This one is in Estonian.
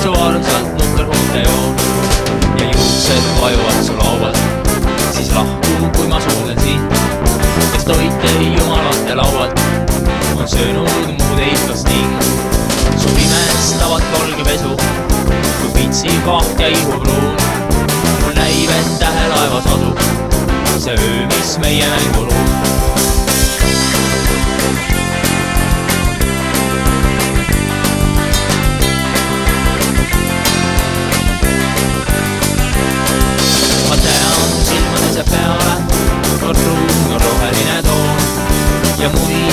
seksuaalselt nukker hundejoon ja juuksed vajuvad su laual. Siis lahku, kui ma sulgen sind, kes toite jumalate laualt on söönud muud eestlast ning su imestavat valgepesu kui pitsi vaht ja ihupruun. Mul näib, et tähelaevas asub see öö, mis meie mänguruum. Ma tean silmades ja peale on ruum ja roheline toon ja muid